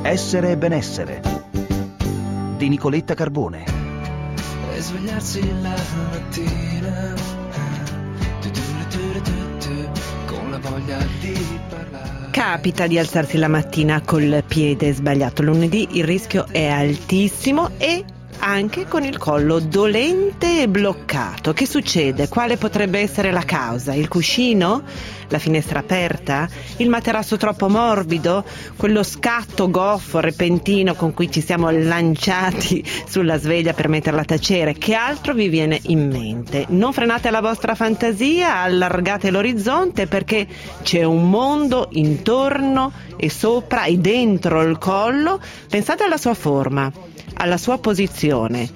Essere e benessere di Nicoletta Carbone. E svegliarsi la mattina con la voglia di parlare. Capita di alzarsi la mattina col piede sbagliato. Lunedì il rischio è altissimo e anche con il collo dolente e bloccato. Che succede? Quale potrebbe essere la causa? Il cuscino? La finestra aperta? Il materasso troppo morbido? Quello scatto goffo repentino con cui ci siamo lanciati sulla sveglia per metterla a tacere? Che altro vi viene in mente? Non frenate la vostra fantasia, allargate l'orizzonte, perché c'è un mondo intorno e sopra e dentro il collo. Pensate alla sua forma, alla sua posizione.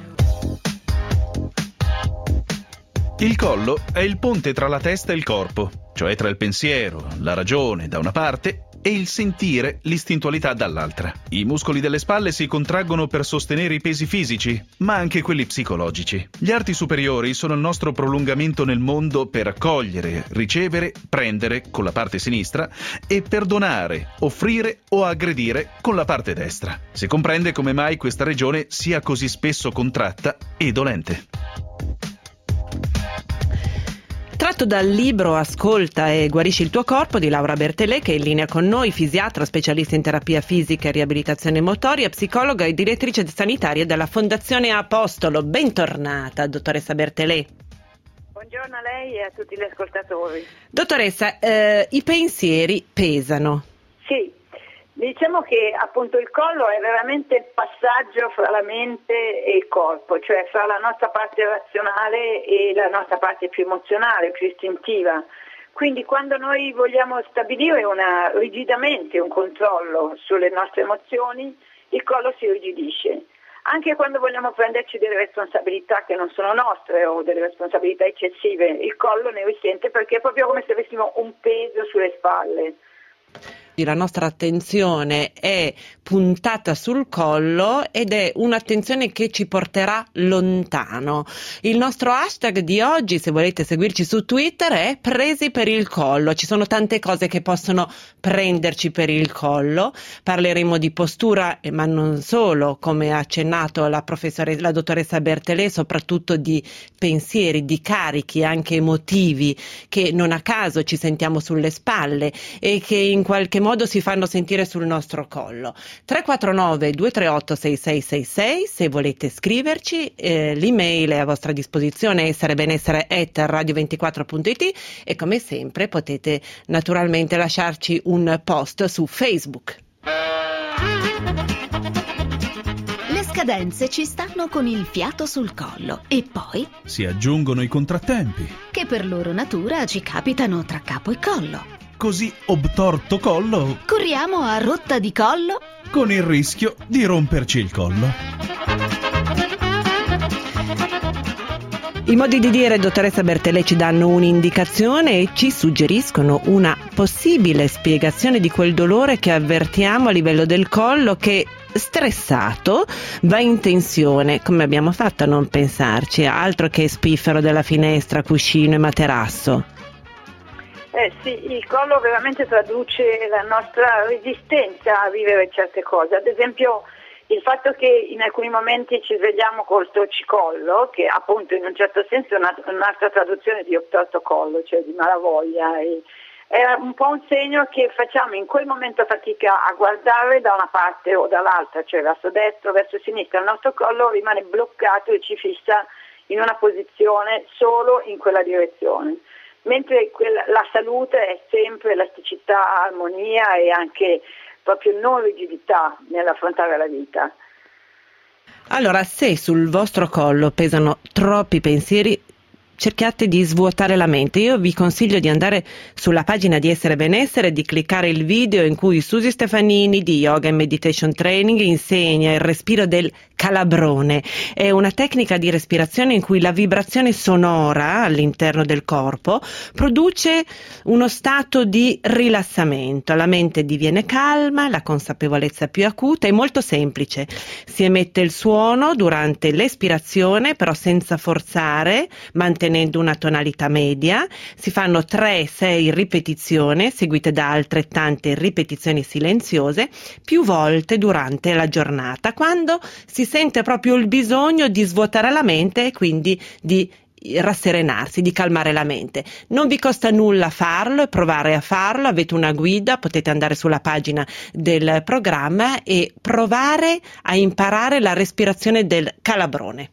Il collo è il ponte tra la testa e il corpo, cioè tra il pensiero, la ragione da una parte e il sentire, l'istintualità dall'altra. I muscoli delle spalle si contraggono per sostenere i pesi fisici, ma anche quelli psicologici. Gli arti superiori sono il nostro prolungamento nel mondo per accogliere, ricevere, prendere con la parte sinistra e perdonare, offrire o aggredire con la parte destra. Si comprende come mai questa regione sia così spesso contratta e dolente. Tratto dal libro Ascolta e guarisci il tuo corpo di Laura Bertelè, che è in linea con noi, fisiatra, specialista in terapia fisica e riabilitazione motoria, psicologa e direttrice sanitaria della Fondazione Apostolo. Bentornata, dottoressa Bertelè. Buongiorno a lei e a tutti gli ascoltatori. Dottoressa, i pensieri pesano. Sì, diciamo che appunto il collo è veramente il passaggio fra la mente e il corpo, cioè fra la nostra parte razionale e la nostra parte più emozionale, più istintiva. Quindi quando noi vogliamo stabilire rigidamente un controllo sulle nostre emozioni, il collo si irrigidisce. Anche quando vogliamo prenderci delle responsabilità che non sono nostre o delle responsabilità eccessive, il collo ne risente, perché è proprio come se avessimo un peso sulle spalle. La nostra attenzione è puntata sul collo ed è un'attenzione che ci porterà lontano. Il nostro hashtag di oggi, se volete seguirci su Twitter, è Presi per il collo. Ci sono tante cose che possono prenderci per il collo. Parleremo di postura, ma non solo, come ha accennato la dottoressa Bertelè, soprattutto di pensieri, di carichi anche emotivi che non a caso ci sentiamo sulle spalle e che in qualche modo si fanno sentire sul nostro collo. 349 238 6666 se volete scriverci, l'email è a vostra disposizione, esserebenessere@radio24.it, e come sempre potete naturalmente lasciarci un post su Facebook. Le scadenze ci stanno con il fiato sul collo e poi Si aggiungono i contrattempi. che per loro natura ci capitano tra capo e collo. Così obtorto collo, Corriamo a rotta di collo. con il rischio di romperci il collo. I modi di dire, dottoressa Bertelè, ci danno un'indicazione e ci suggeriscono una possibile spiegazione di quel dolore che avvertiamo a livello del collo che, stressato, va in tensione. Come abbiamo fatto a non pensarci? Altro che spiffero della finestra, cuscino e materasso. Sì, il collo veramente traduce la nostra resistenza a vivere certe cose. Ad esempio il fatto che in alcuni momenti ci svegliamo col torcicollo, che appunto in un certo senso è un'altra traduzione di obtorto-collo, cioè di malavoglia, è un po' un segno che facciamo in quel momento fatica a guardare da una parte o dall'altra, cioè verso destra o verso sinistra. Il nostro collo rimane bloccato e ci fissa in una posizione solo in quella direzione. Mentre la salute è sempre elasticità, armonia e anche proprio non rigidità nell'affrontare la vita. Allora, se sul vostro collo pesano troppi pensieri, cercate di svuotare la mente. Io vi consiglio di andare sulla pagina di Essere Benessere e di cliccare il video in cui Susi Stefanini di Yoga and Meditation Training insegna il respiro del calabrone. È una tecnica di respirazione in cui la vibrazione sonora all'interno del corpo produce uno stato di rilassamento. La mente diviene calma, la consapevolezza più acuta. È molto semplice. Si emette il suono durante l'espirazione, però senza forzare, mantenendo mantenendo una tonalità media, si fanno 3-6 ripetizioni seguite da altrettante ripetizioni silenziose più volte durante la giornata, quando si sente proprio il bisogno di svuotare la mente e quindi di rasserenarsi, di calmare la mente. Non vi costa nulla farlo e provare a farlo, avete una guida, potete andare sulla pagina del programma e provare a imparare la respirazione del calabrone.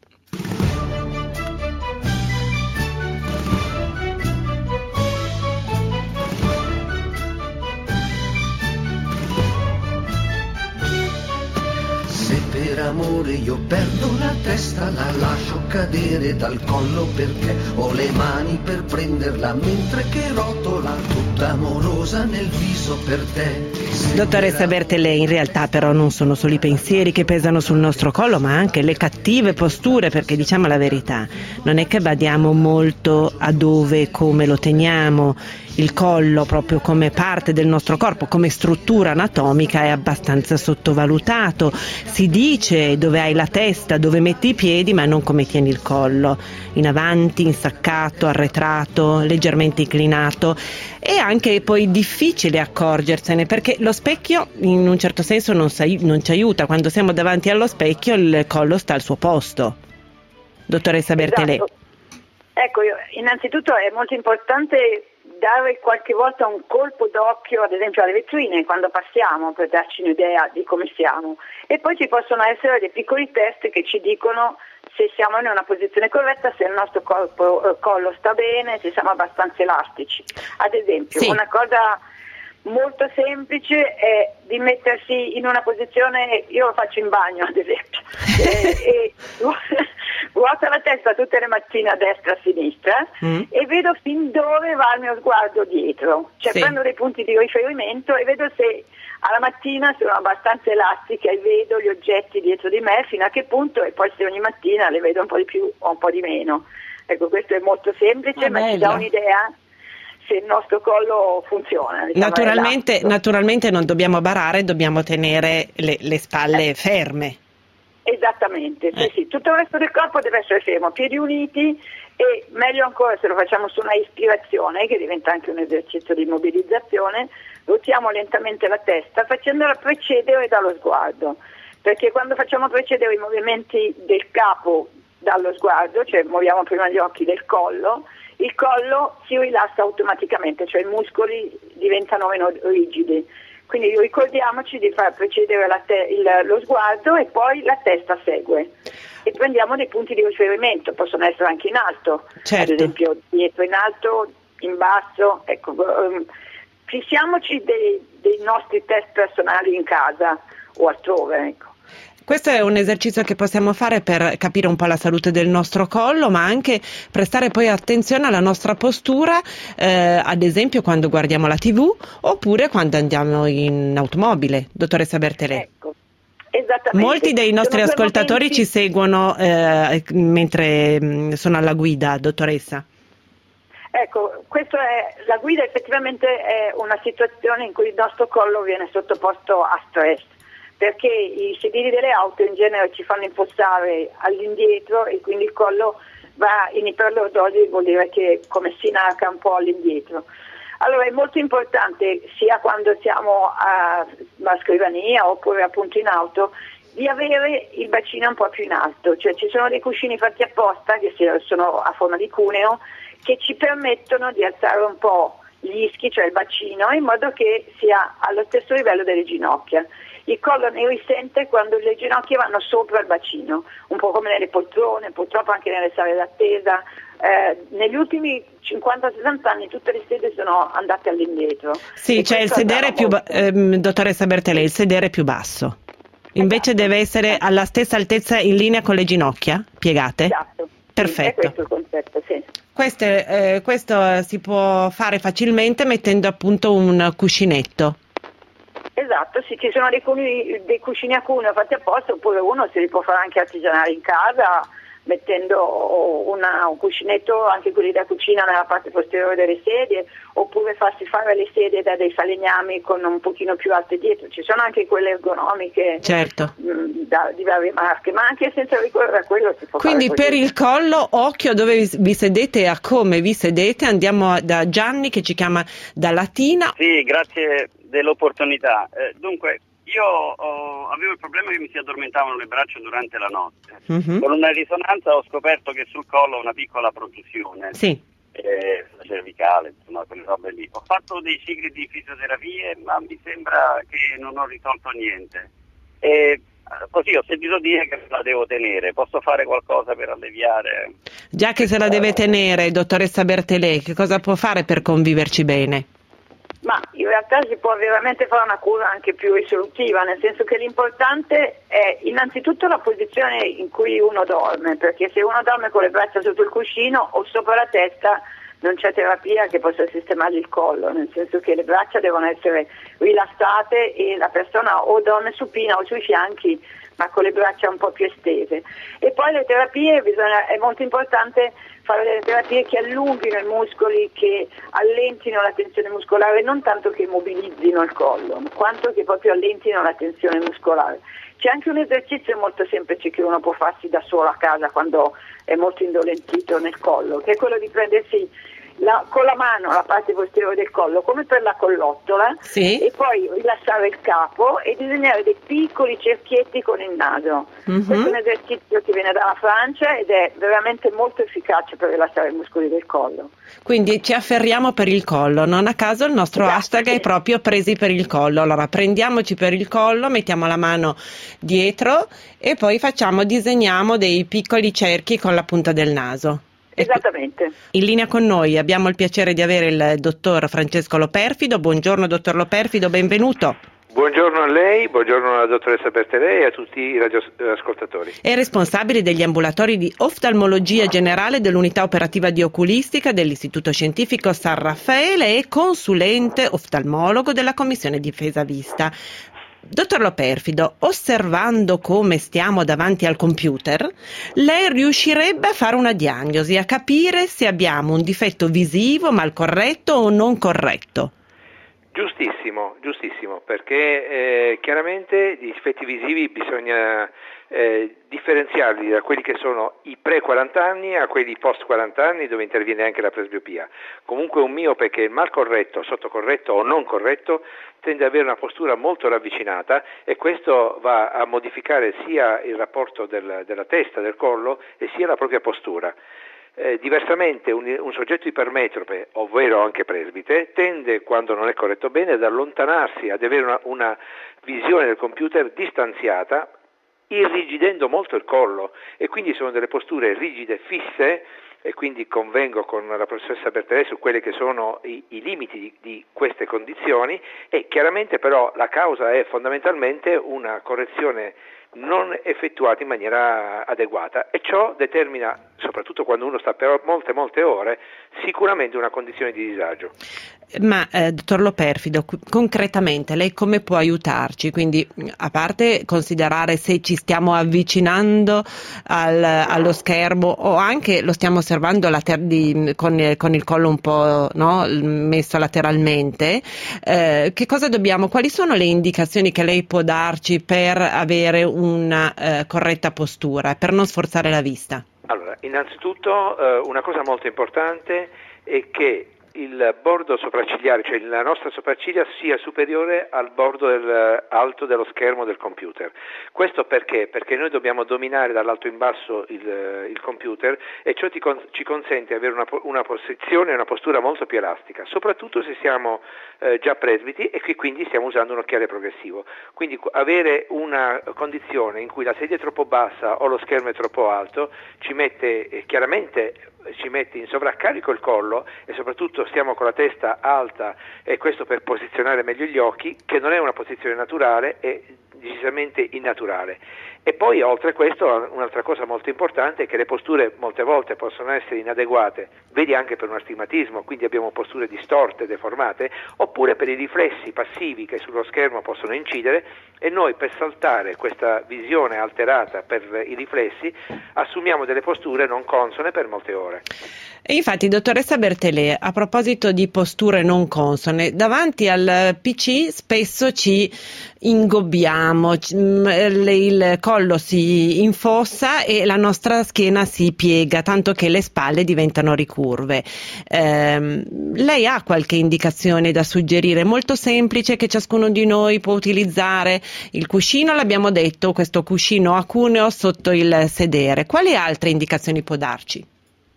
Per amore io perdo la testa, la lascio cadere dal collo perché ho le mani per prenderla mentre che rotola tutta amorosa nel viso per te. Dottoressa Bertelè, in realtà però non sono solo i pensieri che pesano sul nostro collo, ma anche le cattive posture, perché diciamo la verità, non è che badiamo molto a dove e come lo teniamo. Il collo, proprio come parte del nostro corpo, come struttura anatomica, è abbastanza sottovalutato. Si dice dove hai la testa, dove metti i piedi, ma non come tieni il collo. In avanti, insaccato, arretrato, leggermente inclinato. È anche poi difficile accorgersene, perché lo specchio in un certo senso non ci aiuta. Quando siamo davanti allo specchio il collo sta al suo posto. Dottoressa Bertelè. Esatto. Ecco, innanzitutto è molto importante dare qualche volta un colpo d'occhio, ad esempio alle vetrine quando passiamo, per darci un'idea di come siamo, e poi ci possono essere dei piccoli test che ci dicono se siamo in una posizione corretta, se il nostro collo sta bene, se siamo abbastanza elastici. Ad esempio, sì. Una cosa molto semplice è di mettersi in una posizione, io lo faccio in bagno ad esempio, e ruota la testa tutte le mattine a destra e a sinistra e vedo fin dove va il mio sguardo dietro, cioè sì. Prendo dei punti di riferimento e vedo se alla mattina sono abbastanza elastica e vedo gli oggetti dietro di me fino a che punto, e poi se ogni mattina le vedo un po' di più o un po' di meno. Ecco, questo è molto semplice, ma ci dà un'idea se il nostro collo funziona. Diciamo, naturalmente non dobbiamo barare, dobbiamo tenere le spalle ferme. Esattamente, sì. Tutto il resto del corpo deve essere fermo, piedi uniti, e meglio ancora se lo facciamo su una ispirazione, che diventa anche un esercizio di mobilizzazione, ruotiamo lentamente la testa facendola precedere dallo sguardo, perché quando facciamo precedere i movimenti del capo dallo sguardo, cioè muoviamo prima gli occhi del collo, il collo si rilassa automaticamente, cioè i muscoli diventano meno rigidi. Quindi ricordiamoci di far precedere lo sguardo e poi la testa segue. E prendiamo dei punti di riferimento, possono essere anche in alto, certo. Ad esempio dietro in alto, in basso. Ecco, fissiamoci dei nostri test personali in casa o altrove, ecco. Questo è un esercizio che possiamo fare per capire un po' la salute del nostro collo, ma anche prestare poi attenzione alla nostra postura, ad esempio quando guardiamo la TV oppure quando andiamo in automobile. Dottoressa Bertelè. Ecco, esattamente. Molti dei nostri ascoltatori ci seguono mentre sono alla guida, dottoressa. Ecco, la guida effettivamente è una situazione in cui il nostro collo viene sottoposto a stress, perché i sedili delle auto in genere ci fanno impostare all'indietro e quindi il collo va in iperlordosi, vuol dire che come si inarca un po' all'indietro. Allora è molto importante, sia quando siamo a scrivania oppure appunto in auto, di avere il bacino un po' più in alto, cioè ci sono dei cuscini fatti apposta che sono a forma di cuneo che ci permettono di alzare un po' gli ischi, cioè il bacino, in modo che sia allo stesso livello delle ginocchia. Il collo ne risente quando le ginocchia vanno sopra il bacino, un po' come nelle poltrone, purtroppo anche nelle sale d'attesa. Negli ultimi 50-60 anni tutte le sedie sono andate all'indietro. Sì, c'è il sedere più dottoressa Bertelè, il sedere più basso. Invece deve essere alla stessa altezza, in linea con le ginocchia piegate? Esatto. Perfetto. Sì, è questo il concetto, sì. Questo si può fare facilmente mettendo appunto un cuscinetto. Esatto, sì, ci sono dei cuscini a cuneo fatti apposta, oppure uno se li può fare anche artigianali in casa, mettendo un cuscinetto, anche quelli da cucina, nella parte posteriore delle sedie, oppure farsi fare le sedie da dei falegnami con un pochino più alte dietro. Ci sono anche quelle ergonomiche, certo, di varie marche, ma anche senza ricorrere a quello si può quindi fare per così. il collo, occhio a dove vi sedete e a come vi sedete. Andiamo da Gianni che ci chiama da Latina. Sì, grazie dell'opportunità. Dunque, io avevo il problema che mi si addormentavano le braccia durante la notte. Mhm. Con una risonanza ho scoperto che sul collo ho una piccola protrusione. Sì. Cervicale, insomma, quelle robe lì. Ho fatto dei cicli di fisioterapie, ma mi sembra che non ho risolto niente. E così ho sentito dire che la devo tenere. Posso fare qualcosa per alleviare? Già che se la deve tenere, dottoressa Bertelè, che cosa può fare per conviverci bene? Ma in realtà si può veramente fare una cura anche più risolutiva, nel senso che l'importante è innanzitutto la posizione in cui uno dorme, perché se uno dorme con le braccia sotto il cuscino o sopra la testa non c'è terapia che possa sistemare il collo, nel senso che le braccia devono essere rilassate e la persona o dorme supina o sui fianchi, ma con le braccia un po' più estese. E poi le terapie, è molto importante fare delle terapie che allunghino i muscoli, che allentino la tensione muscolare, non tanto che mobilizzino il collo, quanto che proprio allentino la tensione muscolare. C'è anche un esercizio molto semplice che uno può farsi da solo a casa quando è molto indolentito nel collo, che è quello di prendersi con la mano la parte posteriore del collo come per la collottola, Sì. e poi rilassare il capo e disegnare dei piccoli cerchietti con il naso. Mhm. Questo è un esercizio che viene dalla Francia ed è veramente molto efficace per rilassare i muscoli del collo. Quindi ci afferriamo per il collo, non a caso il nostro Esatto. hashtag è proprio presi per il collo. Allora prendiamoci per il collo, mettiamo la mano dietro e poi disegniamo dei piccoli cerchi con la punta del naso. Esattamente. In linea con noi abbiamo il piacere di avere il dottor Francesco Loperfido. Buongiorno dottor Loperfido, benvenuto. Buongiorno a lei, buongiorno alla dottoressa Bertelè e a tutti i radioascoltatori. È responsabile degli ambulatori di oftalmologia generale dell'unità operativa di oculistica dell'Istituto Scientifico San Raffaele e consulente oftalmologo della Commissione Difesa Vista. Dottor Loperfido, osservando come stiamo davanti al computer, lei riuscirebbe a fare una diagnosi, a capire se abbiamo un difetto visivo mal corretto o non corretto? Giustissimo, perché chiaramente gli difetti visivi bisogna differenziarli da quelli che sono i pre-40 anni a quelli post-40 anni, dove interviene anche la presbiopia. Comunque un miope che è mal corretto, sottocorretto o non corretto tende ad avere una postura molto ravvicinata e questo va a modificare sia il rapporto della testa, del collo e sia la propria postura. Diversamente un soggetto ipermetrope, ovvero anche presbite, tende, quando non è corretto bene, ad allontanarsi, ad avere una visione del computer distanziata, irrigidendo molto il collo, e quindi sono delle posture rigide, fisse, e quindi convengo con la professoressa Bertelè su quelli che sono i limiti di queste condizioni, e chiaramente però la causa è fondamentalmente una correzione non effettuata in maniera adeguata, e ciò determina, soprattutto quando uno sta per molte ore, sicuramente una condizione di disagio. Ma dottor Loperfido, concretamente lei come può aiutarci? Quindi, a parte considerare se ci stiamo avvicinando allo schermo o anche lo stiamo osservando con il collo un po', no, messo lateralmente, quali sono le indicazioni che lei può darci per avere una corretta postura, per non sforzare la vista? Allora, innanzitutto una cosa molto importante è che il bordo sopraccigliare, cioè la nostra sopracciglia, sia superiore al bordo alto dello schermo del computer. Questo perché? Perché noi dobbiamo dominare dall'alto in basso il computer, e ciò ci consente di avere una posizione e una postura molto più elastica, soprattutto se siamo già presbiti e che quindi stiamo usando un occhiale progressivo. Quindi avere una condizione in cui la sedia è troppo bassa o lo schermo è troppo alto ci mette in sovraccarico il collo, e soprattutto stiamo con la testa alta, e questo per posizionare meglio gli occhi, che non è una posizione naturale, e decisamente innaturale. E poi oltre a questo un'altra cosa molto importante è che le posture molte volte possono essere inadeguate, vedi anche per un astigmatismo, quindi abbiamo posture distorte, deformate, oppure per i riflessi passivi che sullo schermo possono incidere, e noi per saltare questa visione alterata per i riflessi assumiamo delle posture non consone per molte ore. E infatti, dottoressa Bertelè, a proposito di posture non consone, davanti al PC spesso ci ingobbiamo, il collo si infossa e la nostra schiena si piega, tanto che le spalle diventano ricurve. Lei ha qualche indicazione da suggerire, molto semplice, che ciascuno di noi può utilizzare? Il cuscino, l'abbiamo detto, questo cuscino a cuneo sotto il sedere. Quali altre indicazioni può darci?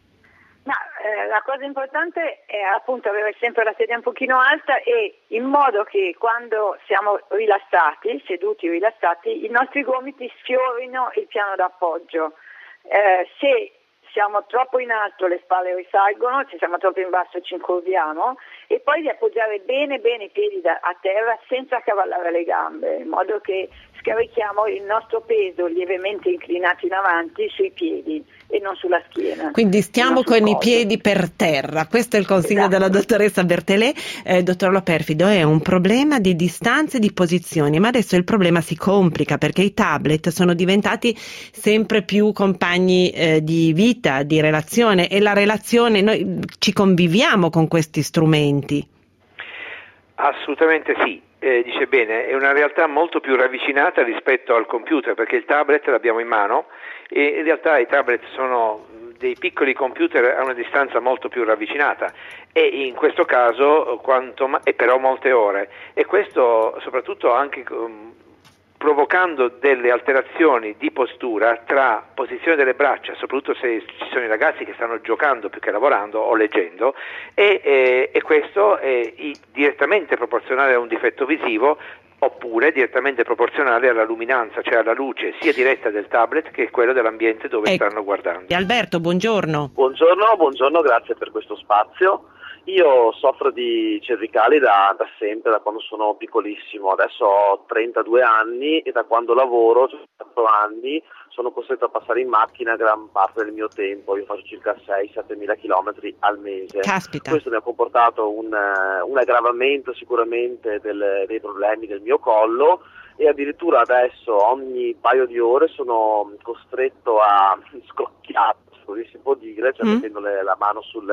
La cosa importante è appunto avere sempre la sedia un pochino alta, e in modo che quando siamo rilassati, seduti rilassati, i nostri gomiti sfiorino il piano d'appoggio. Se siamo troppo in alto le spalle risalgono, se siamo troppo in basso ci incurviamo, e poi di appoggiare bene i piedi a terra senza accavallare le gambe, in modo che scarichiamo il nostro peso lievemente inclinato in avanti sui piedi e non sulla schiena. Quindi stiamo con i piedi per terra, questo è il consiglio della dottoressa Bertelè. Dottor Loperfido, è un problema di distanze e di posizioni, ma adesso il problema si complica perché i tablet sono diventati sempre più compagni di vita, di relazione, e la relazione, noi ci conviviamo con questi strumenti. Assolutamente sì. Dice bene, è una realtà molto più ravvicinata rispetto al computer, perché il tablet l'abbiamo in mano e in realtà i tablet sono dei piccoli computer a una distanza molto più ravvicinata, e in questo caso è però molte ore, e questo soprattutto anche provocando delle alterazioni di postura tra posizione delle braccia, soprattutto se ci sono i ragazzi che stanno giocando più che lavorando o leggendo, e questo è direttamente proporzionale a un difetto visivo, oppure direttamente proporzionale alla luminanza, cioè alla luce sia diretta del tablet che quella dell'ambiente dove stanno guardando. Alberto, buongiorno. Buongiorno, grazie per questo spazio. Io soffro di cervicali da sempre, da quando sono piccolissimo. Adesso ho 32 anni e da quando lavoro, cioè 4 anni, sono costretto a passare in macchina gran parte del mio tempo. Io faccio circa 6-7 mila chilometri al mese. Caspita. Questo mi ha comportato un aggravamento sicuramente dei problemi del mio collo, e addirittura adesso ogni paio di ore sono costretto a scrocchiare, così si può dire, cioè mettendo la mano sul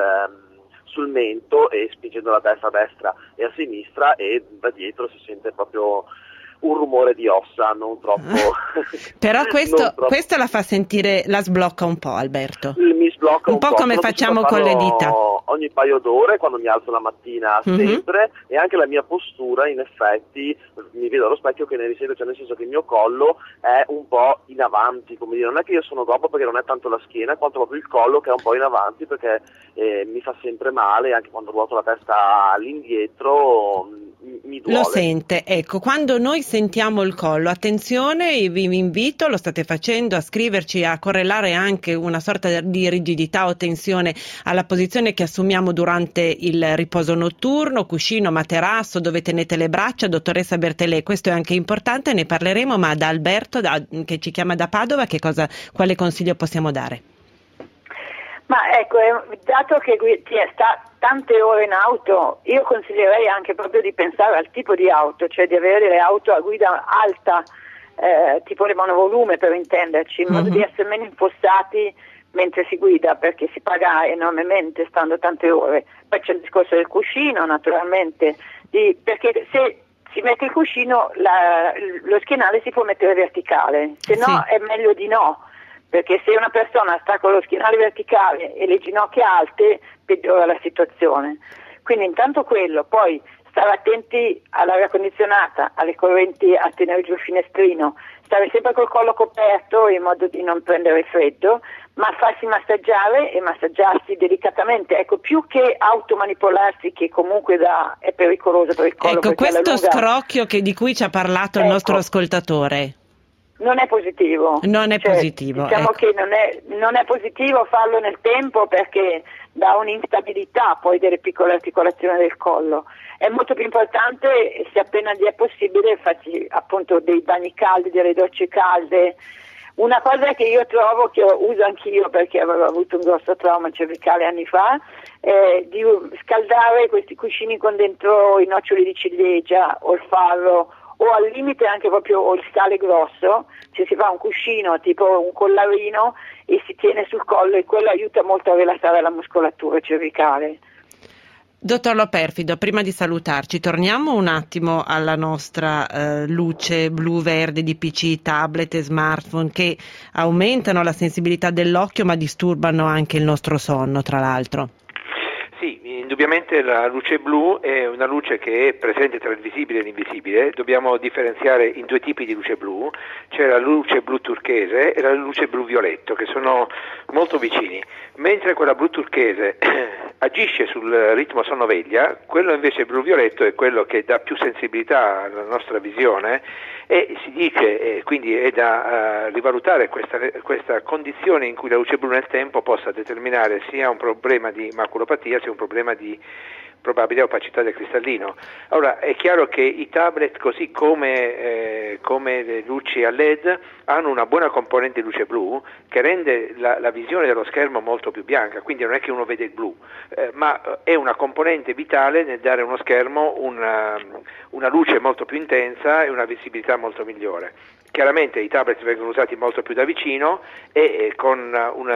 mento e spingendo la testa a destra e a sinistra, e da dietro si sente proprio un rumore di ossa, non troppo. Però questo la fa sentire, la sblocca un po', Alberto. Mi sblocca un po', come facciamo con le dita. Ogni paio d'ore quando mi alzo la mattina, sempre, e anche la mia postura, in effetti mi vedo allo specchio che ne risento, cioè nel senso che il mio collo è un po' in avanti, come dire, non è che io sono gobbo perché non è tanto la schiena quanto proprio il collo che è un po' in avanti, perché mi fa sempre male, anche quando ruoto la testa all'indietro mi duole. Lo sente, ecco, quando noi sentiamo il collo, attenzione, vi invito, lo state facendo, a scriverci, a correlare anche una sorta di rigidità o tensione alla posizione che assumiamo durante il riposo notturno, cuscino, materasso, dove tenete le braccia. Dottoressa Bertelè, questo è anche importante, ne parleremo, ma da Alberto che ci chiama da Padova, quale consiglio possiamo dare? Ma ecco, dato che sta tante ore in auto, io consiglierei anche proprio di pensare al tipo di auto, cioè di avere delle auto a guida alta, tipo le monovolume per intenderci, in modo di essere meno impostati mentre si guida, perché si paga enormemente stando tante ore. Poi c'è il discorso del cuscino, naturalmente, perché se si mette il cuscino lo schienale si può mettere verticale, se no è meglio di no. Perché se una persona sta con lo schienale verticale e le ginocchia alte, peggiora la situazione. Quindi intanto quello, poi stare attenti all'aria condizionata, alle correnti, a tenere giù il finestrino, stare sempre col collo coperto in modo di non prendere freddo, ma farsi massaggiare e massaggiarsi delicatamente, ecco, più che automanipolarsi, che comunque è pericoloso per il collo. Ecco, questo scrocchio di cui ci ha parlato il nostro ascoltatore. Non è positivo. Non è positivo. Diciamo ecco. che non è positivo farlo nel tempo perché dà un'instabilità poi delle piccole articolazioni del collo. È molto più importante, se appena è possibile, farci appunto dei bagni caldi, delle docce calde. Una cosa che io trovo, che uso anch'io perché avevo avuto un grosso trauma cervicale anni fa, è di scaldare questi cuscini con dentro i noccioli di ciliegia o il farro, o al limite anche proprio il sale grosso, se si fa un cuscino tipo un collarino e si tiene sul collo, e quello aiuta molto a rilassare la muscolatura cervicale. Dottor Loperfido, prima di salutarci, torniamo un attimo alla nostra luce blu-verde di PC, tablet e smartphone che aumentano la sensibilità dell'occhio ma disturbano anche il nostro sonno, tra l'altro. Sì, indubbiamente la luce blu è una luce che è presente tra il visibile e l'invisibile. Dobbiamo differenziare in due tipi di luce blu. C'è la luce blu turchese e la luce blu violetto, che sono molto vicini. Mentre quella blu turchese agisce sul ritmo sonno-veglia, quello invece blu violetto è quello che dà più sensibilità alla nostra visione, e si dice, quindi è da rivalutare questa condizione in cui la luce blu nel tempo possa determinare sia un problema di maculopatia sia un problema di probabile opacità del cristallino. Ora è chiaro che i tablet, così come le luci a LED, hanno una buona componente di luce blu che rende la visione dello schermo molto più bianca, quindi non è che uno vede il blu, ma è una componente vitale nel dare a uno schermo una luce molto più intensa e una visibilità molto migliore. Chiaramente i tablet vengono usati molto più da vicino e con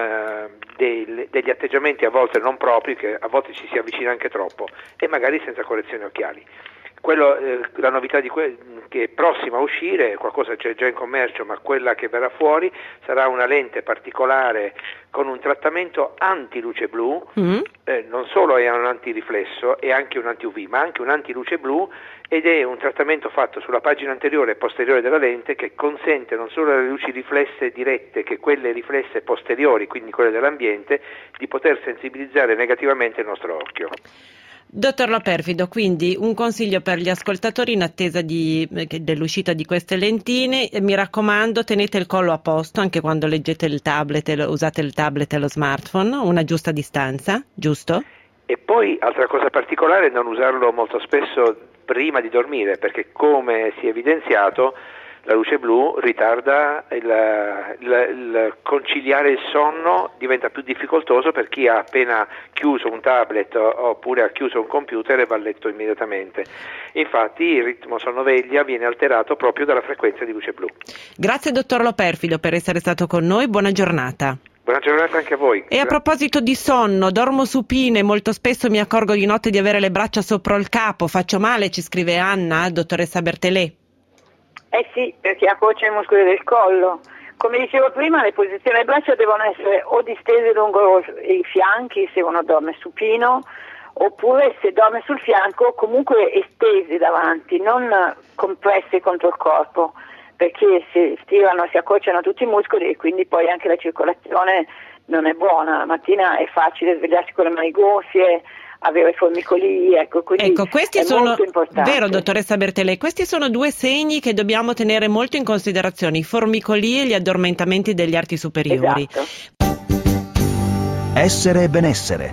degli atteggiamenti a volte non propri, che a volte ci si avvicina anche troppo, e magari senza correzioni occhiali. La novità che è prossima a uscire, qualcosa c'è già in commercio, ma quella che verrà fuori sarà una lente particolare con un trattamento anti-luce blu, non solo è un antiriflesso, è anche un anti-UV, ma anche un anti-luce blu, ed è un trattamento fatto sulla pagina anteriore e posteriore della lente che consente non solo alle luci riflesse dirette che quelle riflesse posteriori, quindi quelle dell'ambiente, di poter sensibilizzare negativamente il nostro occhio. Dottor Loperfido, quindi un consiglio per gli ascoltatori in attesa dell'uscita di queste lentine: mi raccomando, tenete il collo a posto anche quando leggete il tablet, usate il tablet e lo smartphone, una giusta distanza, giusto? E poi, altra cosa particolare, non usarlo molto spesso prima di dormire, perché come si è evidenziato la luce blu ritarda il conciliare il sonno, diventa più difficoltoso per chi ha appena chiuso un tablet oppure ha chiuso un computer e va a letto immediatamente. Infatti il ritmo sonno-veglia viene alterato proprio dalla frequenza di luce blu. Grazie dottor Loperfido per essere stato con noi, buona giornata. Buona giornata anche a voi. E a proposito di sonno, dormo supine, molto spesso mi accorgo di notte di avere le braccia sopra il capo, faccio male, ci scrive Anna, dottoressa Bertelè. Eh sì, perché accorcia i muscoli del collo. Come dicevo prima, le posizioni delle braccia devono essere o distese lungo i fianchi se uno dorme supino, oppure se dorme sul fianco comunque estesi davanti, non compresse contro il corpo, perché si stirano, si accorciano tutti i muscoli e quindi poi anche la circolazione non è buona. La mattina è facile svegliarsi con le mani gonfie, avere formicoli, quindi questi sono molto importanti. Vero, dottoressa Bertelè, questi sono due segni che dobbiamo tenere molto in considerazione, i formicoli e gli addormentamenti degli arti superiori. Esatto. Essere e benessere.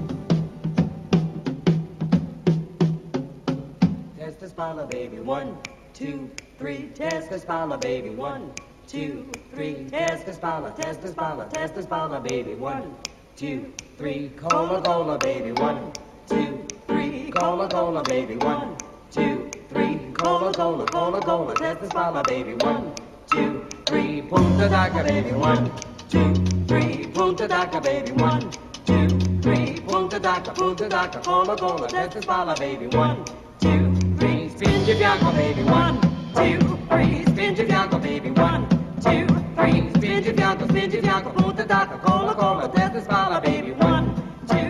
Test the spalla, baby, 1, 2, 3, test the spalla, baby, 1, 2, 3, test the spalla, baby, 1, 2, 3, cola, cola, baby, 1, 2, 3, cola, cola, baby, 1, 2, 3, cola, cola, cola, cola, test the spalla, baby, 1, 2, 3, punta d'H, baby, 1, 2, 3, punta d'H, baby, 1, 2, 3, punta d'H, cola, cola, test the spalla, baby, 1, 2, 3, spingi fianco, baby, 1, 2, 3, spingi fianco, baby, 1, 2, 3, spingi fianco, punta d'H, cola, cola, test the spalla, baby, 1, 2,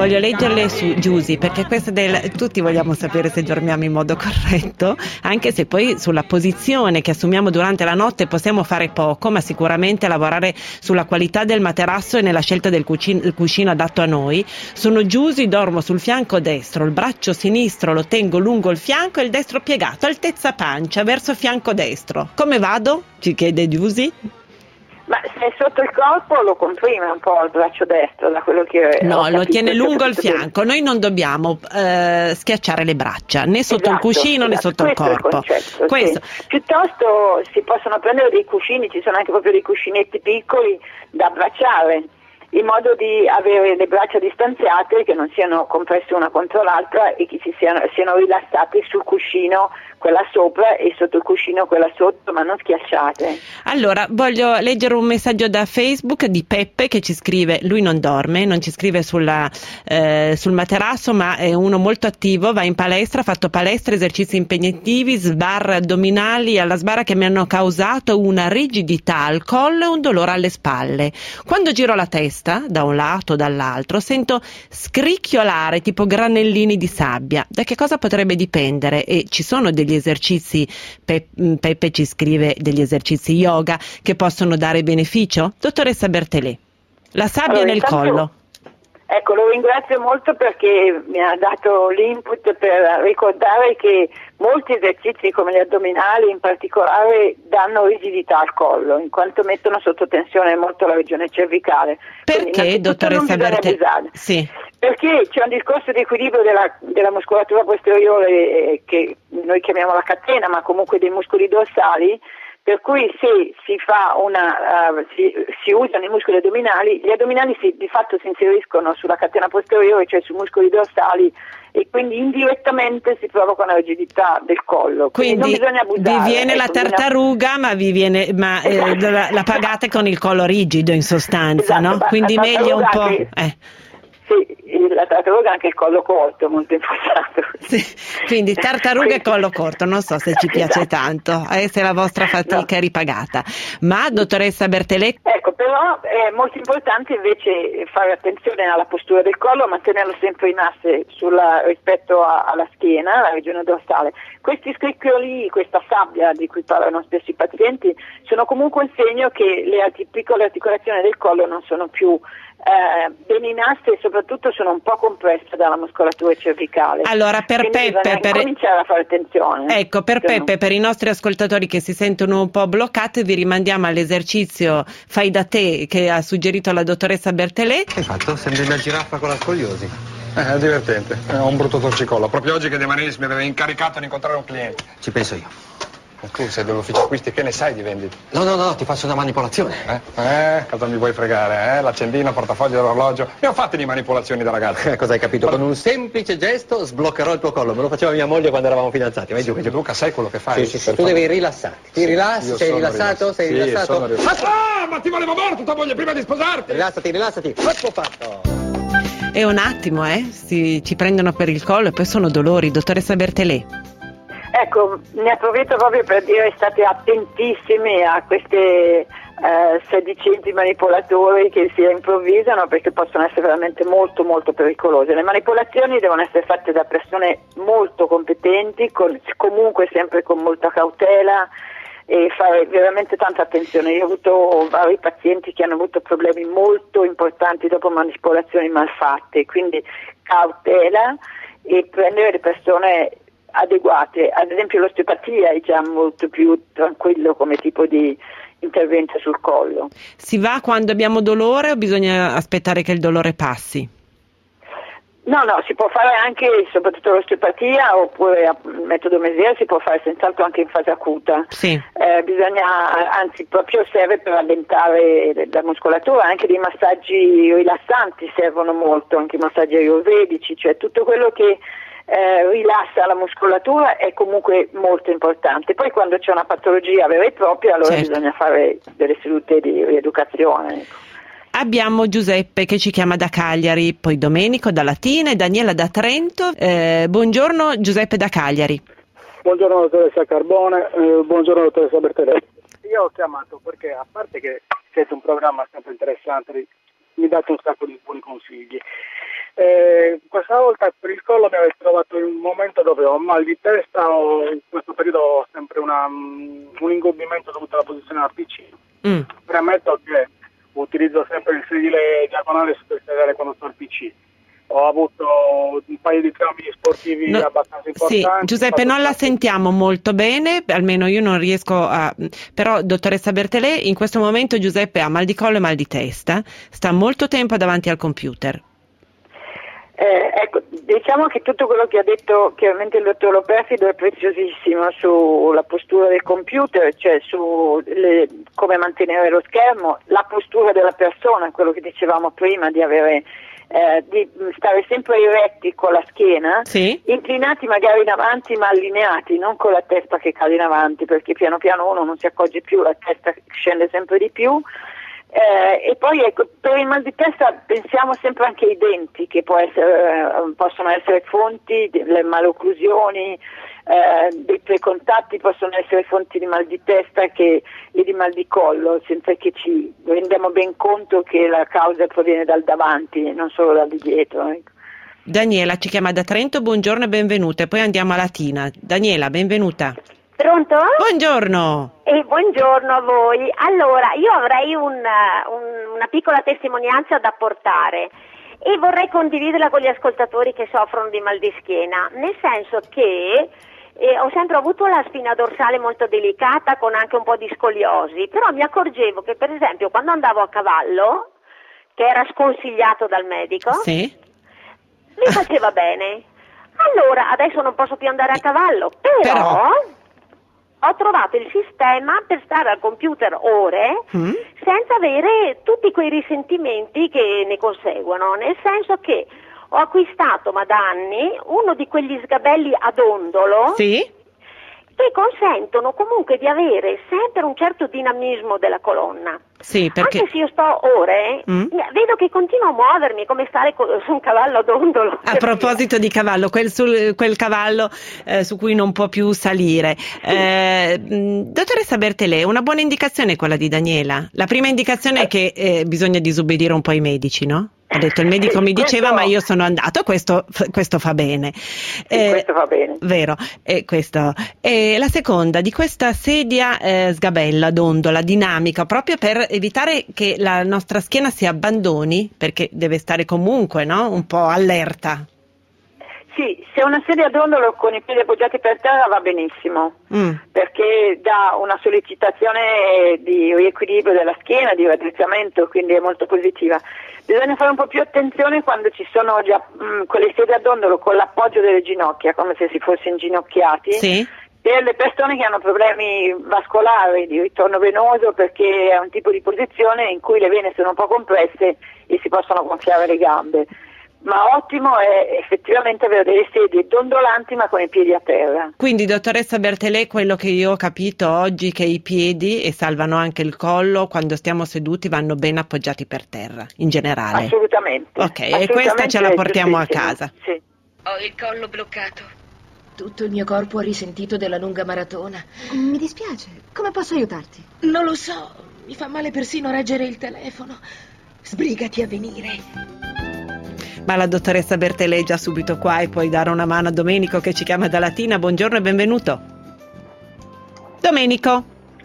voglio leggerle su Giusy, perché tutti vogliamo sapere se dormiamo in modo corretto, anche se poi sulla posizione che assumiamo durante la notte possiamo fare poco, ma sicuramente lavorare sulla qualità del materasso e nella scelta del cuscino adatto a noi. Sono Giusy, dormo sul fianco destro, il braccio sinistro lo tengo lungo il fianco e il destro piegato, altezza pancia, verso fianco destro. Come vado? Ci chiede Giusy. Ma se è sotto il corpo lo comprime un po' il braccio destro, da quello che no, lo tiene lungo il fianco. Noi non dobbiamo schiacciare le braccia né sotto il cuscino né sotto il corpo. Questo. Sì. Piuttosto si possono prendere dei cuscini, ci sono anche proprio dei cuscinetti piccoli da abbracciare, in modo di avere le braccia distanziate, che non siano compresse una contro l'altra e che siano rilassate sul cuscino, quella sopra, e sotto il cuscino quella sotto, ma non schiacciate. Allora, voglio leggere un messaggio da Facebook di Peppe che ci scrive: lui non dorme, non ci scrive sul materasso, ma è uno molto attivo, va in palestra, ha fatto palestra, esercizi impegnativi, sbarre addominali alla sbarra che mi hanno causato una rigidità al collo e un dolore alle spalle. Quando giro la testa da un lato o dall'altro sento scricchiolare tipo granellini di sabbia. Da che cosa potrebbe dipendere? E ci sono degli esercizi, Peppe ci scrive, degli esercizi yoga che possono dare beneficio? Dottoressa Bertelè, la sabbia nel collo. Ecco, lo ringrazio molto perché mi ha dato l'input per ricordare che molti esercizi come gli addominali in particolare danno rigidità al collo, in quanto mettono sotto tensione molto la regione cervicale. Perché, dottoressa Bertelè? Sì. Perché c'è un discorso di equilibrio della muscolatura posteriore che noi chiamiamo la catena, ma comunque dei muscoli dorsali, per cui se si fa si usano i muscoli addominali, gli addominali di fatto si inseriscono sulla catena posteriore, cioè sui muscoli dorsali, e quindi indirettamente si provoca una rigidità del collo. Quindi non bisogna abusare. Vi viene la tartaruga, ma la pagate con il collo rigido in sostanza, esatto, no? Quindi meglio un po'. Sì, la tartaruga ha anche il collo corto, molto importante. Sì, quindi tartaruga e collo corto, non so se ci piace tanto, se la vostra fatica è ripagata. Ma, dottoressa Bertelè? Ecco, però è molto importante invece fare attenzione alla postura del collo, mantenerlo sempre in asse rispetto alla schiena, la regione dorsale. Questi scricchioli, questa sabbia di cui parlano spesso i pazienti, sono comunque un segno che le piccole articolazioni del collo non sono più ben in asse e soprattutto sono un po' compresse dalla muscolatura cervicale. Allora, per Peppe, cominciare a fare attenzione. Ecco, per Peppe, per i nostri ascoltatori che si sentono un po' bloccati, vi rimandiamo all'esercizio fai da te che ha suggerito la dottoressa Bertelè. Che hai fatto? Sembri una giraffa con la scoliosi. È divertente, ho un brutto torcicollo. Proprio oggi che De Manelis mi aveva incaricato di incontrare un cliente. Ci penso io. Tu sei dell'ufficio acquisti, che ne sai di vendita? No, ti faccio una manipolazione. Cosa mi vuoi fregare, L'accendino, portafoglio, l'orologio. Ne ho fatte di manipolazioni da ragazzo. Cosa hai capito? Con un semplice gesto sbloccherò il tuo collo. Me lo faceva mia moglie quando eravamo fidanzati. Vai giù, vai giù. Luca, sai quello che fai? Sì. Tu devi rilassarti. Ti rilassi? Sei rilassato? Sei rilassato? Ma ti volevo morto tua moglie prima di sposarti! Rilassati. Fatto. È un attimo, ci prendono per il collo e poi sono dolori. Dottoressa Bertelè. Ecco, ne approfitto proprio per dire state attentissimi a queste sedicenti manipolatori che si improvvisano, perché possono essere veramente molto molto pericolose. Le manipolazioni devono essere fatte da persone molto competenti, comunque sempre con molta cautela, e fare veramente tanta attenzione. Io ho avuto vari pazienti che hanno avuto problemi molto importanti dopo manipolazioni mal fatte, quindi cautela e prendere le persone adeguate. Ad esempio l'osteopatia è già molto più tranquillo come tipo di intervento sul collo. Si va quando abbiamo dolore o bisogna aspettare che il dolore passi? No, si può fare anche, soprattutto l'osteopatia, oppure il metodo Mesier si può fare senz'altro anche in fase acuta. Sì. Anzi proprio serve per allentare la muscolatura, anche dei massaggi rilassanti servono molto, anche i massaggi ayurvedici, cioè tutto quello che rilassa la muscolatura è comunque molto importante. Poi quando c'è una patologia vera e propria, allora bisogna fare delle sedute di rieducazione. Ecco. Abbiamo Giuseppe che ci chiama da Cagliari, poi Domenico da Latina e Daniela da Trento. Buongiorno Giuseppe da Cagliari. Buongiorno dottoressa Carbone, buongiorno dottoressa Bertelè. Io ho chiamato perché, a parte che siete un programma sempre interessante, mi date un sacco di buoni consigli, Questa volta per il collo mi avete trovato in un momento dove ho mal di testa o in questo periodo ho sempre un ingombimento dovuto alla posizione al PC. Premetto che utilizzo sempre il sedile diagonale sul sedile quando sto al PC. Ho avuto un paio di traumi sportivi abbastanza importanti. Sì, Giuseppe, non la sentiamo molto bene, almeno io non riesco a... Però, dottoressa Bertelè, in questo momento Giuseppe ha mal di collo e mal di testa, sta molto tempo davanti al computer. Ecco, diciamo che tutto quello che ha detto chiaramente il dottor Loperfido è preziosissimo sulla postura del computer, cioè su come mantenere lo schermo, la postura della persona, quello che dicevamo prima di avere di stare sempre eretti con la schiena, inclinati magari in avanti ma allineati, non con la testa che cade in avanti, perché piano piano uno non si accorge più, la testa scende sempre di più. E poi ecco, per il mal di testa pensiamo sempre anche ai denti che possono essere fonti delle malocclusioni, dei precontatti possono essere fonti di mal di testa e di mal di collo, senza che ci rendiamo ben conto che la causa proviene dal davanti e non solo dal di dietro. Ecco. Daniela ci chiama da Trento, buongiorno e benvenuta, e poi andiamo a Latina. Daniela, benvenuta. Pronto? Buongiorno. Buongiorno a voi. Allora, io avrei una piccola testimonianza da portare e vorrei condividerla con gli ascoltatori che soffrono di mal di schiena, nel senso che ho sempre avuto la spina dorsale molto delicata con anche un po' di scoliosi, però mi accorgevo che per esempio quando andavo a cavallo, che era sconsigliato dal medico, mi faceva bene. Allora, adesso non posso più andare a cavallo, però ho trovato il sistema per stare al computer ore senza avere tutti quei risentimenti che ne conseguono, nel senso che ho acquistato ma da anni uno di quegli sgabelli ad ondolo che consentono comunque di avere sempre un certo dinamismo della colonna. Sì, perché... Anche se io sto ore, vedo che continuo a muovermi come stare su un cavallo ad ondolo. A proposito di cavallo, quel cavallo su cui non può più salire. Dottoressa Bertelè, una buona indicazione è quella di Daniela. La prima indicazione è che bisogna disubbidire un po' ai medici, no? Ha detto il medico mi diceva ma io sono andato, questo fa bene. Questo va bene. Vero, questo. La seconda, di questa sedia sgabella, dondola, dinamica, proprio per evitare che la nostra schiena si abbandoni, perché deve stare comunque, no? Un po' allerta. Sì, se una sedia a dondolo con i piedi appoggiati per terra va benissimo, perché dà una sollecitazione di riequilibrio della schiena, di raddrizzamento, quindi è molto positiva. Bisogna fare un po' più attenzione quando ci sono già quelle sedie a dondolo con l'appoggio delle ginocchia, come se si fosse inginocchiati, per le persone che hanno problemi vascolari di ritorno venoso, perché è un tipo di posizione in cui le vene sono un po' compresse e si possono gonfiare le gambe. Ma ottimo è effettivamente avere delle sedie dondolanti ma con i piedi a terra. Quindi, dottoressa Bertelè, quello che io ho capito oggi è che i piedi, e salvano anche il collo, quando stiamo seduti vanno ben appoggiati per terra, in generale. Assolutamente. Ok, e questa ce la portiamo a casa. Sì. Ho il collo bloccato. Tutto il mio corpo ha risentito della lunga maratona. Mi dispiace, come posso aiutarti? Non lo so, mi fa male persino reggere il telefono. Sbrigati a venire. Ma la dottoressa Bertelè è già subito qua e puoi dare una mano a Domenico che ci chiama da Latina. Buongiorno e benvenuto. Domenico?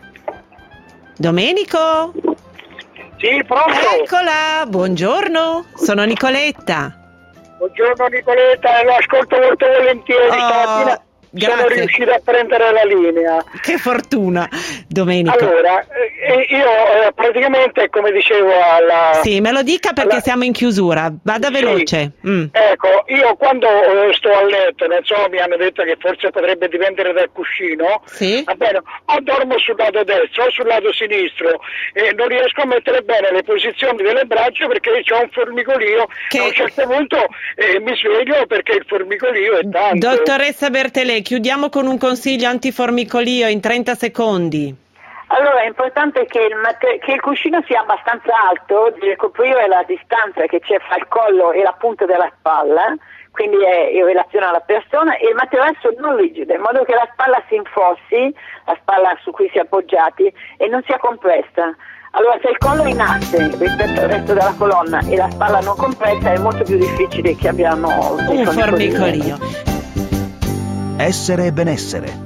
Domenico? Sì, pronto? Eccola, buongiorno, sono Nicoletta. Buongiorno Nicoletta, lo ascolto molto volentieri stamattina. Grazie. Sono riuscito a prendere la linea. Che fortuna, Domenico. Allora, io praticamente, come dicevo alla... Sì, me lo dica perché siamo in chiusura, vada veloce. Ecco, io quando sto a letto, non so, mi hanno detto che forse potrebbe dipendere dal cuscino. Sì. Va bene, o dormo sul lato destro o sul lato sinistro e non riesco a mettere bene le posizioni delle braccia perché ho un formicolio e a un certo punto mi sveglio perché il formicolio è tanto. Dottoressa Bertelè, chiudiamo con un consiglio antiformicolio in 30 secondi. Allora è importante che il cuscino sia abbastanza alto, deve coprire la distanza che c'è fra il collo e la punta della spalla, quindi è in relazione alla persona, e il materasso non rigido, in modo che la spalla si infossi, la spalla su cui si è appoggiati, e non sia compressa. Allora, se il collo è in asse rispetto al resto della colonna e la spalla non compressa, è molto più difficile che abbiamo un formicolio. Essere e benessere.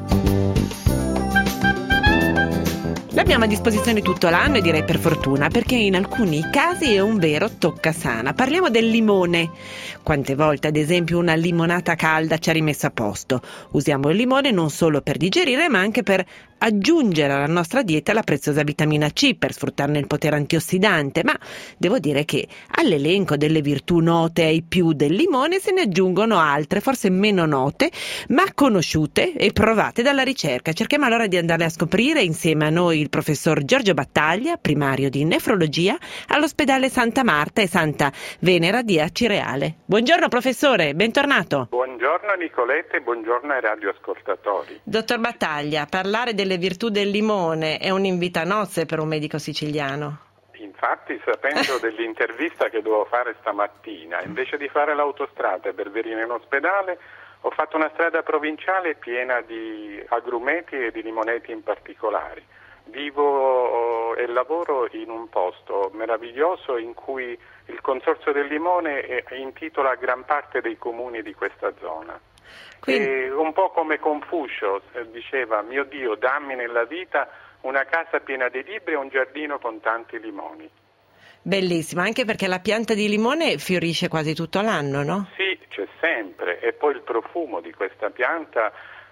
L'abbiamo a disposizione tutto l'anno e direi per fortuna, perché in alcuni casi è un vero toccasana. Parliamo del limone. Quante volte, ad esempio, una limonata calda ci ha rimesso a posto? Usiamo il limone non solo per digerire, ma anche per aggiungere alla nostra dieta la preziosa vitamina C, per sfruttarne il potere antiossidante. Ma devo dire che all'elenco delle virtù note ai più del limone se ne aggiungono altre, forse meno note, ma conosciute e provate dalla ricerca. Cerchiamo allora di andarle a scoprire insieme a noi il professor Giorgio Battaglia, primario di nefrologia all'ospedale Santa Marta e Santa Venera di Acireale. Buongiorno professore, bentornato. Buongiorno Nicoletta e buongiorno ai radioascoltatori. Dottor Battaglia, parlare delle virtù del limone è un invito a nozze per un medico siciliano. Infatti, sapendo dell'intervista che dovevo fare stamattina, invece di fare l'autostrada per venire in ospedale, ho fatto una strada provinciale piena di agrumeti e di limoneti in particolare. Vivo e lavoro in un posto meraviglioso in cui il Consorzio del Limone intitola gran parte dei comuni di questa zona. E un po' come Confucio diceva: mio Dio, dammi nella vita una casa piena di libri e un giardino con tanti limoni. Bellissimo, anche perché la pianta di limone fiorisce quasi tutto l'anno, no? Sì, c'è sempre, e poi il profumo di questa pianta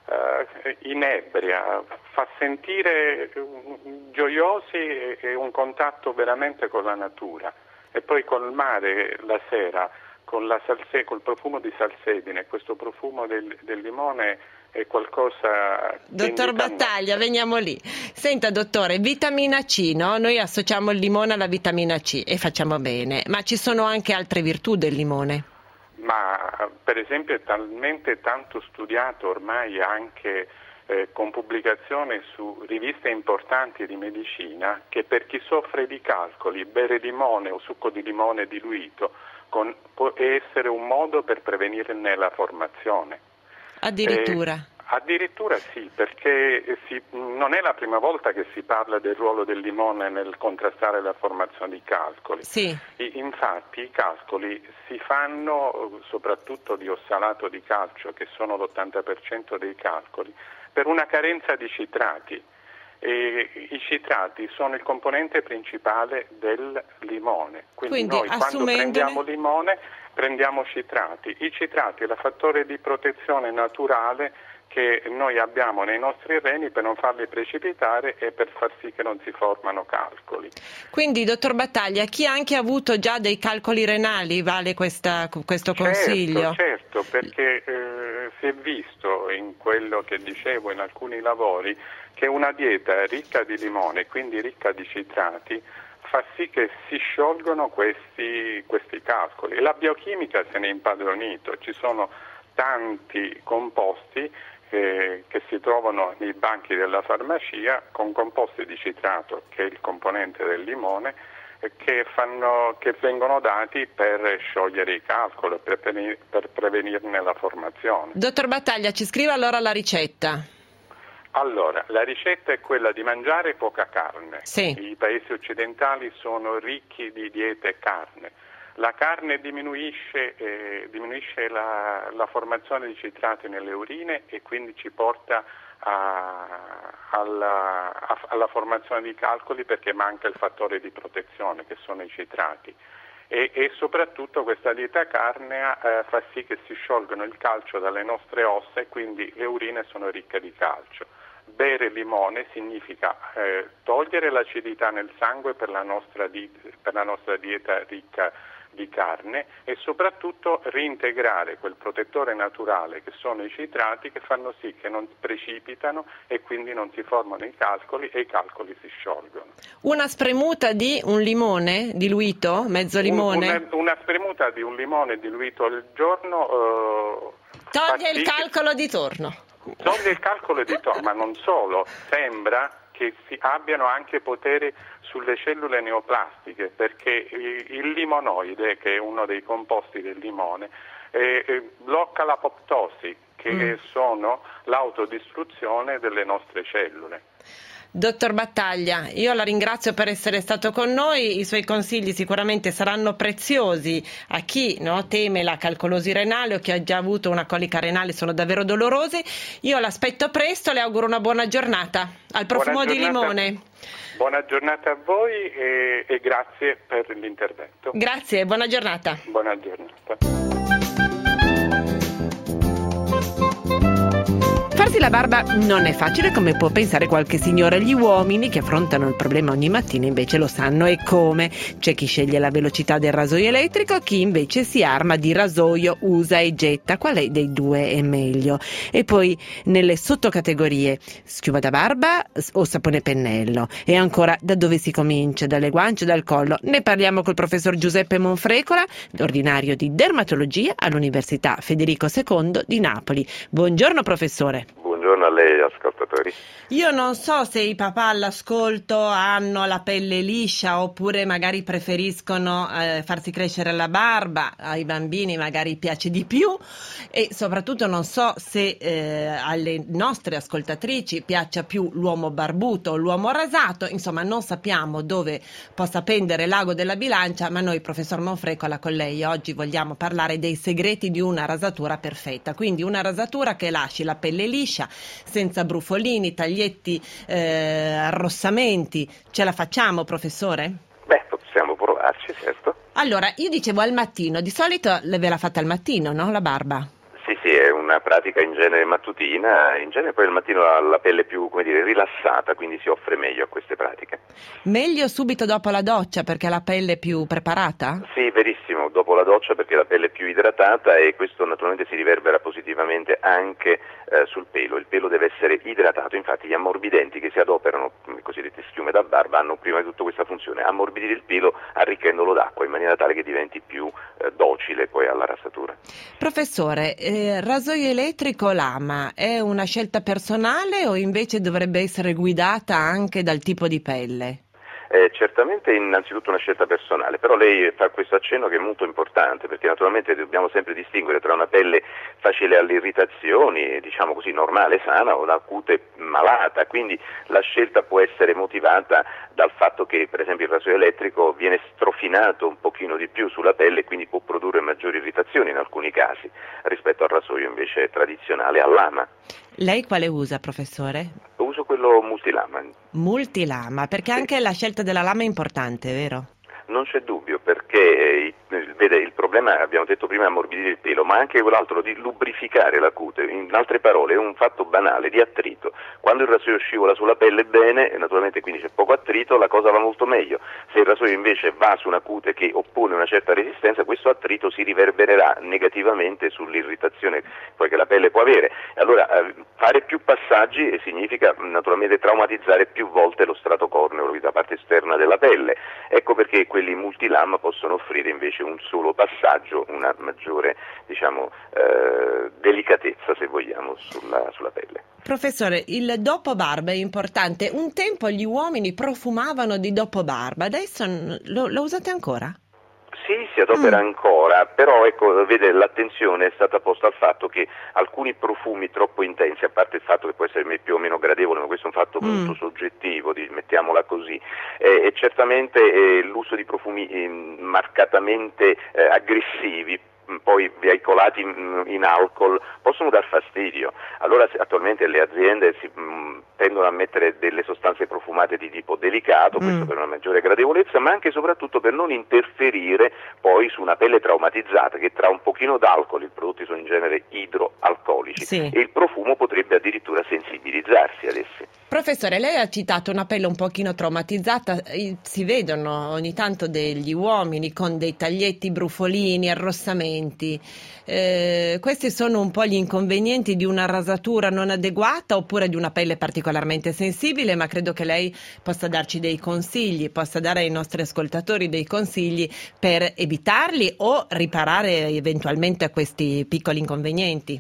inebria, fa sentire gioiosi e un contatto veramente con la natura. E poi col mare la sera, col profumo di salsedine, questo profumo del limone è qualcosa... Dottor Battaglia, veniamo lì. Senta dottore, vitamina C, no? Noi associamo il limone alla vitamina C e facciamo bene, ma ci sono anche altre virtù del limone? Ma per esempio è talmente tanto studiato ormai anche con pubblicazioni su riviste importanti di medicina, che per chi soffre di calcoli bere limone o succo di limone diluito può essere un modo per prevenirne la formazione. Addirittura? Addirittura sì, perché non è la prima volta che si parla del ruolo del limone nel contrastare la formazione di calcoli. Sì. Infatti i calcoli si fanno, soprattutto di ossalato di calcio, che sono l'80% dei calcoli, per una carenza di citrati. E i citrati sono il componente principale del limone. Quindi noi quando prendiamo limone prendiamo citrati. I citrati è il fattore di protezione naturale che noi abbiamo nei nostri reni per non farli precipitare e per far sì che non si formano calcoli. Quindi, dottor Battaglia, chi ha anche avuto già dei calcoli renali vale questo consiglio? Certo, perché si è visto in quello che dicevo in alcuni lavori che una dieta ricca di limone, quindi ricca di citrati, fa sì che si sciolgono questi calcoli. E la biochimica se ne è impadronito, ci sono tanti composti che si trovano nei banchi della farmacia con composti di citrato, che è il componente del limone, che vengono dati per sciogliere i calcoli, per prevenirne la formazione. Dottor Battaglia, ci scriva allora la ricetta. Allora, la ricetta è quella di mangiare poca carne. Sì. I paesi occidentali sono ricchi di diete carne. La carne diminuisce la formazione di citrati nelle urine e quindi ci porta alla formazione di calcoli, perché manca il fattore di protezione che sono i citrati. E soprattutto questa dieta carnea fa sì che si sciolgano il calcio dalle nostre ossa e quindi le urine sono ricche di calcio. Bere limone significa togliere l'acidità nel sangue per la nostra dieta ricca di carne e soprattutto reintegrare quel protettore naturale che sono i citrati, che fanno sì che non precipitano e quindi non si formano i calcoli e i calcoli si sciolgono. Una spremuta di un limone diluito, mezzo limone? Una spremuta di un limone diluito al giorno toglie il calcolo di torno. Toglie il calcolo di torno, ma non solo, sembra che abbiano anche potere sulle cellule neoplastiche, perché il limonoide, che è uno dei composti del limone, blocca l'apoptosi, che sono l'autodistruzione delle nostre cellule. Dottor Battaglia, io la ringrazio per essere stato con noi, i suoi consigli sicuramente saranno preziosi a chi teme la calcolosi renale o chi ha già avuto una colica renale, sono davvero dolorosi. Io l'aspetto presto, le auguro una buona giornata, al profumo di limone. Buona giornata a voi e grazie per l'intervento. Grazie, buona giornata. Buona giornata. Farsi la barba non è facile come può pensare qualche signora. Gli uomini che affrontano il problema ogni mattina invece lo sanno e come. C'è chi sceglie la velocità del rasoio elettrico, chi invece si arma di rasoio usa e getta. Qual è dei due è meglio? E poi nelle sottocategorie schiuma da barba o sapone pennello? E ancora da dove si comincia? Dalle guance o dal collo? Ne parliamo col professor Giuseppe Monfrecola, ordinario di dermatologia all'Università Federico II di Napoli. Buongiorno professore. Buongiorno a lei, ascoltatori. Io non so se i papà all'ascolto hanno la pelle liscia oppure magari preferiscono farsi crescere la barba, ai bambini magari piace di più, e soprattutto non so se alle nostre ascoltatrici piaccia più l'uomo barbuto o l'uomo rasato. Insomma, non sappiamo dove possa pendere l'ago della bilancia, ma noi, professor Monfrecola, con lei oggi vogliamo parlare dei segreti di una rasatura perfetta, quindi una rasatura che lasci la pelle liscia, senza brufolini, taglietti, arrossamenti. Ce la facciamo, professore? Beh, possiamo provarci, certo. Allora, io dicevo al mattino, di solito ve la fate al mattino, no? La barba? Sì, è una pratica in genere mattutina, in genere poi al mattino la pelle più, rilassata, quindi si offre meglio a queste pratiche. Meglio subito dopo la doccia perché la pelle è più preparata? Sì, verissimo, dopo la doccia perché la pelle è più idratata e questo naturalmente si riverbera positivamente anche sul pelo. Il pelo deve essere idratato, infatti gli ammorbidenti che si adoperano, le cosiddette schiume da barba, hanno prima di tutto questa funzione, ammorbidire il pelo arricchendolo d'acqua in maniera tale che diventi più docile poi alla rasatura. Professore, rasoio elettrico o lama è una scelta personale o invece dovrebbe essere guidata anche dal tipo di pelle? Certamente innanzitutto una scelta personale, però lei fa questo accenno che è molto importante perché naturalmente dobbiamo sempre distinguere tra una pelle facile alle irritazioni, diciamo così normale, sana, o una cute malata, quindi la scelta può essere motivata dal fatto che per esempio il rasoio elettrico viene strofinato un pochino di più sulla pelle e quindi può produrre maggiori irritazioni in alcuni casi rispetto al rasoio invece tradizionale a lama. Lei quale usa, professore? Uso quello multilama. Multilama, perché anche la scelta della lama è importante, vero? Non c'è dubbio, perché vede, il problema, abbiamo detto prima, è ammorbidire il pelo, ma anche quell'altro di lubrificare la cute. In altre parole, è un fatto banale di attrito. Quando il rasoio scivola sulla pelle bene, e naturalmente quindi c'è poco attrito, la cosa va molto meglio. Se il rasoio invece va su una cute che oppone una certa resistenza, questo attrito si riverbererà negativamente sull'irritazione poi che la pelle può avere. Allora, fare più passaggi significa naturalmente traumatizzare più volte lo strato corneo, la parte esterna della pelle. Ecco perché quelli multilama possono offrire invece un solo passaggio, una maggiore delicatezza, se vogliamo, sulla pelle. Professore, il dopo barba è importante. Un tempo gli uomini profumavano di dopo barba, adesso lo usate ancora? Sì, si adopera ancora, però ecco, vede, l'attenzione è stata posta al fatto che alcuni profumi troppo intensi, a parte il fatto che può essere più o meno gradevole, ma questo è un fatto molto soggettivo, mettiamola così, e certamente l'uso di profumi marcatamente aggressivi, poi veicolati in alcol, possono dar fastidio. Allora attualmente le aziende tendono a mettere delle sostanze profumate di tipo delicato, questo per una maggiore gradevolezza, ma anche e soprattutto per non interferire poi su una pelle traumatizzata, che tra un pochino d'alcol, i prodotti sono in genere idroalcolici, e il profumo potrebbe addirittura sensibilizzarsi ad essi. Professore, lei ha citato una pelle un pochino traumatizzata, si vedono ogni tanto degli uomini con dei taglietti, brufolini, arrossamenti. Questi sono un po' gli inconvenienti di una rasatura non adeguata oppure di una pelle particolarmente sensibile, ma credo che lei possa darci dei consigli, possa dare ai nostri ascoltatori dei consigli per evitarli o riparare eventualmente a questi piccoli inconvenienti.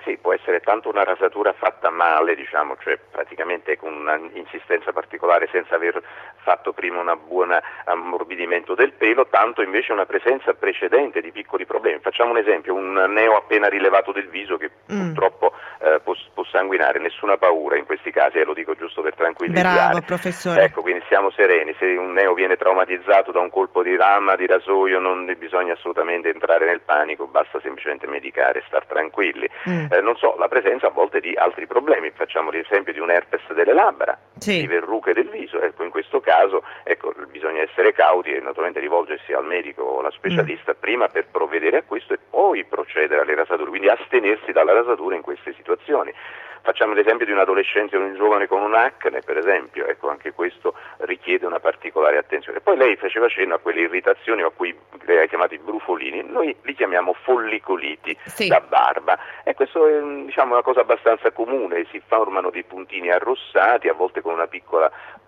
Sì, può essere tanto una rasatura fatta male, diciamo, cioè praticamente con una insistenza particolare senza aver fatto prima un buon ammorbidimento del pelo, tanto invece una presenza precedente di piccoli problemi. Facciamo un esempio, un neo appena rilevato del viso che purtroppo può sanguinare, nessuna paura in questi casi, lo dico giusto per tranquillizzare. Bravo, professore. Ecco, quindi siamo sereni, se un neo viene traumatizzato da un colpo di lama, di rasoio, non bisogna assolutamente entrare nel panico, basta semplicemente medicare e star tranquilli. Non so, la presenza a volte di altri problemi, facciamo l'esempio di un herpes delle labbra, di verruche del viso, ecco, in questo caso bisogna essere cauti e naturalmente rivolgersi al medico o alla specialista prima per provvedere a questo e poi procedere alle rasature, quindi astenersi dalla rasatura in queste situazioni. Facciamo l'esempio di un adolescente o un giovane con un acne, per esempio, ecco, anche questo richiede una particolare attenzione. Poi lei faceva cenno a quelle irritazioni o a cui lei ha chiamato i brufolini, noi li chiamiamo follicoliti da barba, e questo è, diciamo, una cosa abbastanza comune, si formano dei puntini arrossati, a volte con una piccola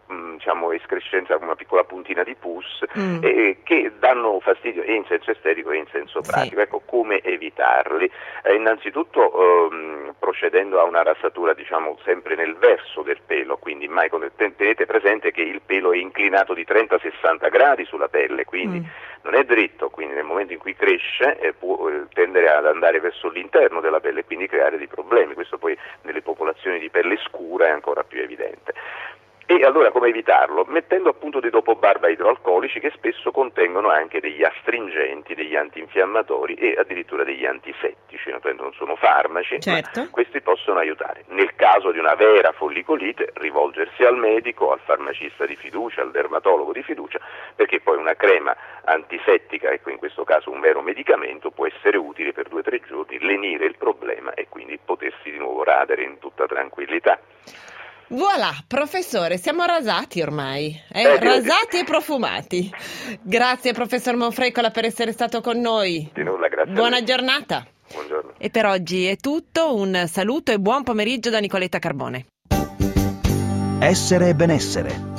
escrescenza, con una piccola puntina di pus, che danno fastidio e in senso estetico e in senso pratico. Ecco, come evitarli? Innanzitutto procedendo a una rasatura, diciamo, sempre nel verso del pelo, quindi mai tenete presente che il pelo è inclinato di 30-60 gradi sulla pelle, quindi non è dritto, quindi nel momento in cui cresce può tendere ad andare verso l'interno della pelle e quindi creare dei problemi. Questo poi nelle popolazioni di pelle scura è ancora più evidente. E allora come evitarlo? Mettendo appunto dei dopobarba idroalcolici che spesso contengono anche degli astringenti, degli antinfiammatori e addirittura degli antisettici, naturalmente non sono farmaci, ma questi possono aiutare. Nel caso di una vera follicolite rivolgersi al medico, al farmacista di fiducia, al dermatologo di fiducia, perché poi una crema antisettica, ecco, in questo caso un vero medicamento, può essere utile per 2 o 3 giorni, lenire il problema e quindi potersi di nuovo radere in tutta tranquillità. Voilà, professore, siamo rasati ormai, rasati e profumati. Grazie professor Monfrecola per essere stato con noi. Di nulla, grazie. Buona giornata. Buongiorno. E per oggi è tutto, un saluto e buon pomeriggio da Nicoletta Carbone. Essere e benessere.